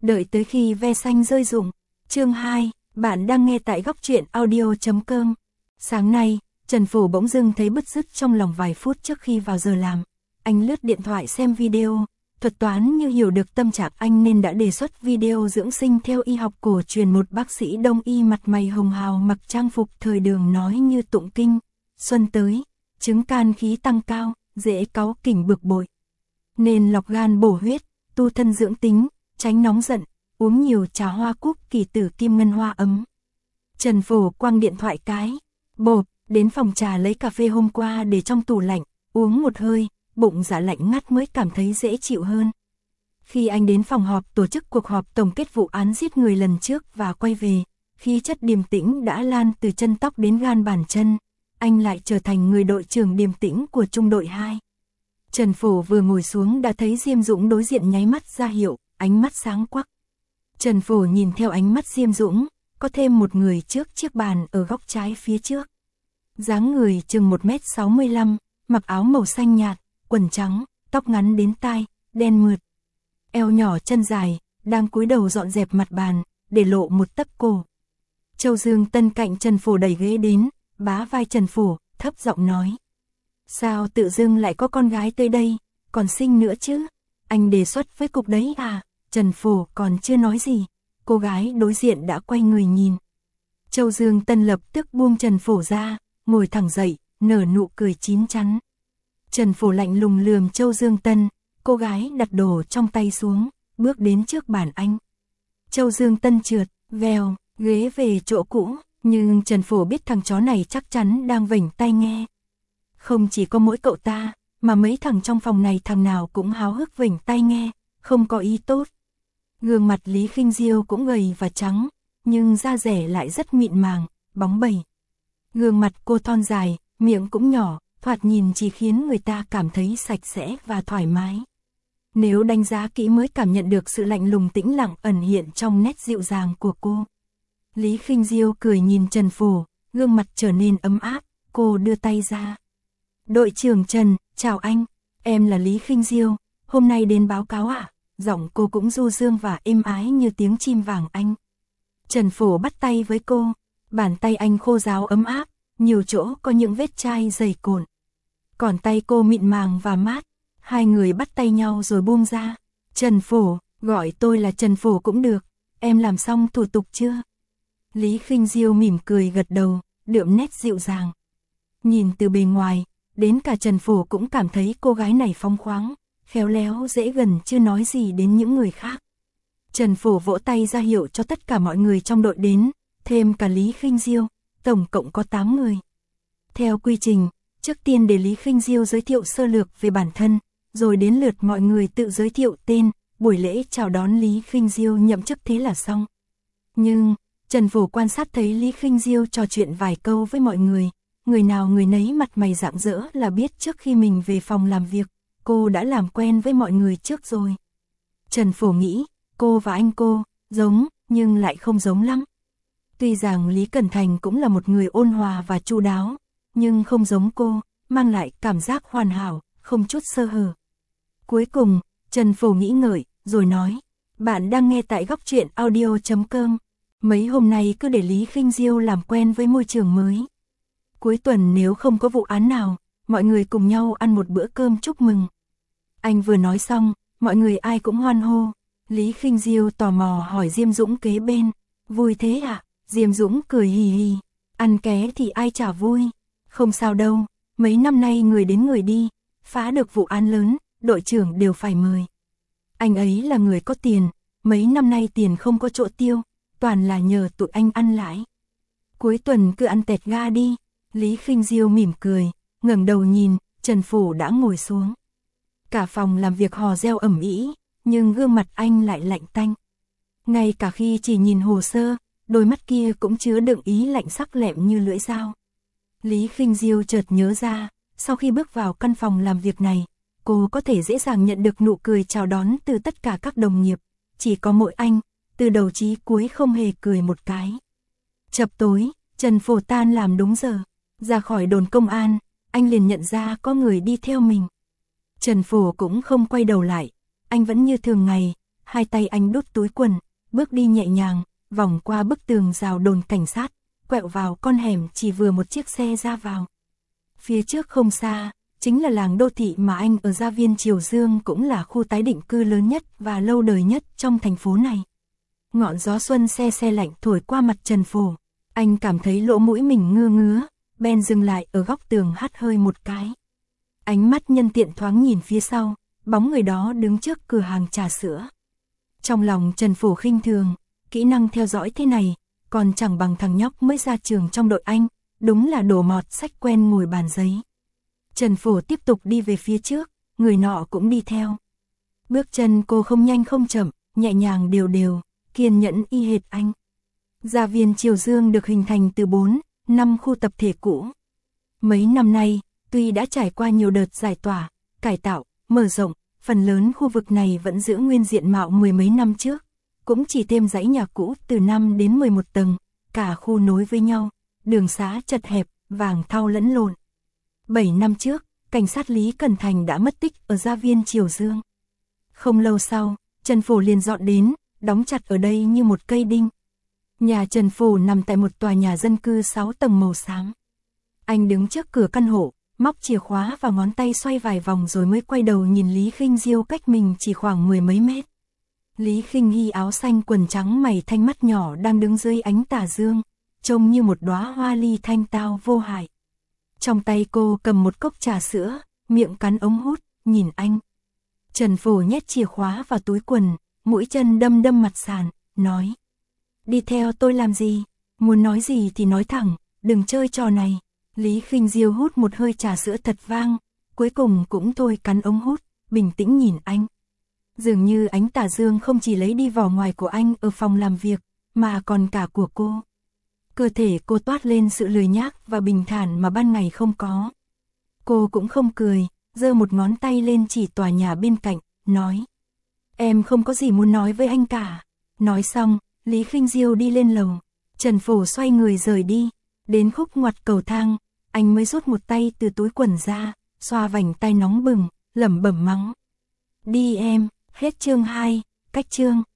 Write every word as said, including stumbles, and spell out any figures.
Đợi tới khi ve xanh rơi rụng. Chương hai, bạn đang nghe tại góc truyện audio chấm com. Sáng nay, Trần Phổ bỗng dưng thấy bứt rứt trong lòng vài phút trước khi vào giờ làm. Anh lướt điện thoại xem video, thuật toán như hiểu được tâm trạng anh nên đã đề xuất video dưỡng sinh theo y học cổ truyền. Một bác sĩ đông y mặt mày hồng hào mặc trang phục thời đường nói như tụng kinh. Xuân tới, chứng can khí tăng cao, dễ cáu kỉnh bực bội. Nên lọc gan bổ huyết, tu thân dưỡng tính, tránh nóng giận, uống nhiều trà hoa cúc kỳ tử kim ngân hoa ấm. Trần Phổ quăng điện thoại cái, bộp, đến phòng trà lấy cà phê hôm qua để trong tủ lạnh, uống một hơi, bụng dạ lạnh ngắt mới cảm thấy dễ chịu hơn. Khi anh đến phòng họp tổ chức cuộc họp tổng kết vụ án giết người lần trước và quay về, khí chất điềm tĩnh đã lan từ chân tóc đến gan bàn chân, anh lại trở thành người đội trưởng điềm tĩnh của trung đội hai. Trần Phổ vừa ngồi xuống đã thấy Diêm Dũng đối diện nháy mắt ra hiệu, ánh mắt sáng quắc. Trần Phổ nhìn theo ánh mắt Diêm Dũng, có thêm một người trước chiếc bàn ở góc trái phía trước. Dáng người chừng một mét sáu mươi lăm, mặc áo màu xanh nhạt, quần trắng, tóc ngắn đến tai, đen mượt. Eo nhỏ chân dài, đang cúi đầu dọn dẹp mặt bàn, để lộ một tấc cổ. Châu Dương Tân cạnh Trần Phổ đẩy ghế đến, bá vai Trần Phổ, thấp giọng nói. Sao tự dưng lại có con gái tới đây, còn sinh nữa chứ? Anh đề xuất với cục đấy à? Trần Phổ còn chưa nói gì, cô gái đối diện đã quay người nhìn. Châu Dương Tân lập tức buông Trần Phổ ra, ngồi thẳng dậy, nở nụ cười chín chắn. Trần Phổ lạnh lùng lườm Châu Dương Tân, cô gái đặt đồ trong tay xuống, bước đến trước bàn anh. Châu Dương Tân trượt, vèo, ghế về chỗ cũ, nhưng Trần Phổ biết thằng chó này chắc chắn đang vểnh tai nghe. Không chỉ có mỗi cậu ta, mà mấy thằng trong phòng này thằng nào cũng háo hức vểnh tai nghe, không có ý tốt. Gương mặt Lý Khinh Diêu cũng gầy và trắng, nhưng da dẻ lại rất mịn màng, bóng bẩy. Gương mặt cô thon dài, miệng cũng nhỏ, thoạt nhìn chỉ khiến người ta cảm thấy sạch sẽ và thoải mái. Nếu đánh giá kỹ mới cảm nhận được sự lạnh lùng tĩnh lặng ẩn hiện trong nét dịu dàng của cô. Lý Khinh Diêu cười nhìn Trần Phổ, gương mặt trở nên ấm áp, cô đưa tay ra. Đội trưởng Trần, chào anh, em là Lý Khinh Diêu, hôm nay đến báo cáo ạ. À? Giọng cô cũng du dương và êm ái như tiếng chim vàng Anh. Trần Phổ bắt tay với cô, bàn tay anh khô ráo ấm áp, nhiều chỗ có những vết chai dày cộn. Còn tay cô mịn màng và mát, hai người bắt tay nhau rồi buông ra. Trần Phổ, gọi tôi là Trần Phổ cũng được, em làm xong thủ tục chưa? Lý Khinh Diêu mỉm cười gật đầu, đượm nét dịu dàng. Nhìn từ bề ngoài, đến cả Trần Phổ cũng cảm thấy cô gái này phóng khoáng, khéo léo dễ gần chưa nói gì đến những người khác. Trần Phổ vỗ tay ra hiệu cho tất cả mọi người trong đội đến, thêm cả Lý Khinh Diêu, tổng cộng có tám người. Theo quy trình, trước tiên để Lý Khinh Diêu giới thiệu sơ lược về bản thân, rồi đến lượt mọi người tự giới thiệu tên, buổi lễ chào đón Lý Khinh Diêu nhậm chức thế là xong. Nhưng, Trần Phổ quan sát thấy Lý Khinh Diêu trò chuyện vài câu với mọi người, người nào người nấy mặt mày rạng rỡ là biết trước khi mình về phòng làm việc, cô đã làm quen với mọi người trước rồi. Trần Phổ nghĩ, cô và anh cô, giống, nhưng lại không giống lắm. Tuy rằng Lý Cẩn Thành cũng là một người ôn hòa và chu đáo, nhưng không giống cô, mang lại cảm giác hoàn hảo, không chút sơ hở. Cuối cùng, Trần Phổ nghĩ ngợi, rồi nói, bạn đang nghe tại góc truyện audio chấm com. Mấy hôm nay cứ để Lý Khinh Diêu làm quen với môi trường mới. Cuối tuần nếu không có vụ án nào, mọi người cùng nhau ăn một bữa cơm chúc mừng. Anh vừa nói xong, mọi người ai cũng hoan hô. Lý Khinh Diêu tò mò hỏi Diêm Dũng kế bên, vui thế à? Diêm Dũng cười hì hì, ăn ké thì ai chả vui. Không sao đâu, mấy năm nay người đến người đi, phá được vụ án lớn, đội trưởng đều phải mời. Anh ấy là người có tiền, mấy năm nay tiền không có chỗ tiêu, toàn là nhờ tụi anh ăn lãi. Cuối tuần cứ ăn tẹt ga đi. Lý Khinh Diêu mỉm cười, ngẩng đầu nhìn, Trần Phổ đã ngồi xuống. Cả phòng làm việc hò reo ầm ĩ, nhưng gương mặt anh lại lạnh tanh. Ngay cả khi chỉ nhìn hồ sơ, đôi mắt kia cũng chứa đựng ý lạnh sắc lẹm như lưỡi dao. Lý Khinh Diêu chợt nhớ ra, sau khi bước vào căn phòng làm việc này, cô có thể dễ dàng nhận được nụ cười chào đón từ tất cả các đồng nghiệp, chỉ có mỗi anh, từ đầu chí cuối không hề cười một cái. Chập tối, Trần Phổ tan làm đúng giờ, ra khỏi đồn công an, anh liền nhận ra có người đi theo mình. Trần Phổ cũng không quay đầu lại, anh vẫn như thường ngày, hai tay anh đút túi quần, bước đi nhẹ nhàng, vòng qua bức tường rào đồn cảnh sát, quẹo vào con hẻm chỉ vừa một chiếc xe ra vào. Phía trước không xa, chính là làng đô thị mà anh ở Gia Viên Triều Dương, cũng là khu tái định cư lớn nhất và lâu đời nhất trong thành phố này. Ngọn gió xuân se se lạnh thổi qua mặt Trần Phổ, anh cảm thấy lỗ mũi mình ngưa ngứa, bèn dừng lại ở góc tường hắt hơi một cái. Ánh mắt nhân tiện thoáng nhìn phía sau, bóng người đó đứng trước cửa hàng trà sữa. Trong lòng Trần Phổ khinh thường, kỹ năng theo dõi thế này, còn chẳng bằng thằng nhóc mới ra trường trong đội anh, đúng là đồ mọt sách quen ngồi bàn giấy. Trần Phổ tiếp tục đi về phía trước, người nọ cũng đi theo. Bước chân cô không nhanh không chậm, nhẹ nhàng đều đều, kiên nhẫn y hệt anh. Gia Viên Triều Dương được hình thành từ bốn, năm khu tập thể cũ. Mấy năm nay, tuy đã trải qua nhiều đợt giải tỏa, cải tạo, mở rộng, phần lớn khu vực này vẫn giữ nguyên diện mạo mười mấy năm trước, cũng chỉ thêm dãy nhà cũ từ năm đến mười một tầng, cả khu nối với nhau, đường xá chật hẹp, vàng thau lẫn lộn. Bảy năm trước, cảnh sát Lý Cẩn Thành đã mất tích ở Gia Viên Triều Dương. Không lâu sau, Trần Phổ liền dọn đến, đóng chặt ở đây như một cây đinh. Nhà Trần Phổ nằm tại một tòa nhà dân cư sáu tầng màu xám. Anh đứng trước cửa căn hộ, móc chìa khóa vào ngón tay xoay vài vòng rồi mới quay đầu nhìn Lý Khinh Diêu cách mình chỉ khoảng mười mấy mét. Lý Khinh Hy áo xanh quần trắng mày thanh mắt nhỏ đang đứng dưới ánh tà dương, trông như một đóa hoa ly thanh tao vô hại. Trong tay cô cầm một cốc trà sữa, miệng cắn ống hút, nhìn anh. Trần Phổ nhét chìa khóa vào túi quần, mũi chân đâm đâm mặt sàn, nói: "Đi theo tôi làm gì? Muốn nói gì thì nói thẳng, đừng chơi trò này." Lý Khinh Diêu hút một hơi trà sữa thật vang, cuối cùng cũng thôi cắn ống hút, bình tĩnh nhìn anh. Dường như ánh tà dương không chỉ lấy đi vỏ ngoài của anh ở phòng làm việc, mà còn cả của cô. Cơ thể cô toát lên sự lười nhác và bình thản mà ban ngày không có. Cô cũng không cười, giơ một ngón tay lên chỉ tòa nhà bên cạnh, nói: "Em không có gì muốn nói với anh cả." Nói xong, Lý Khinh Diêu đi lên lầu, Trần Phổ xoay người rời đi. Đến khúc ngoặt cầu thang, anh mới rút một tay từ túi quần ra, xoa vành tay nóng bừng, lẩm bẩm mắng: "Đi em." Hết chương hai, cách chương.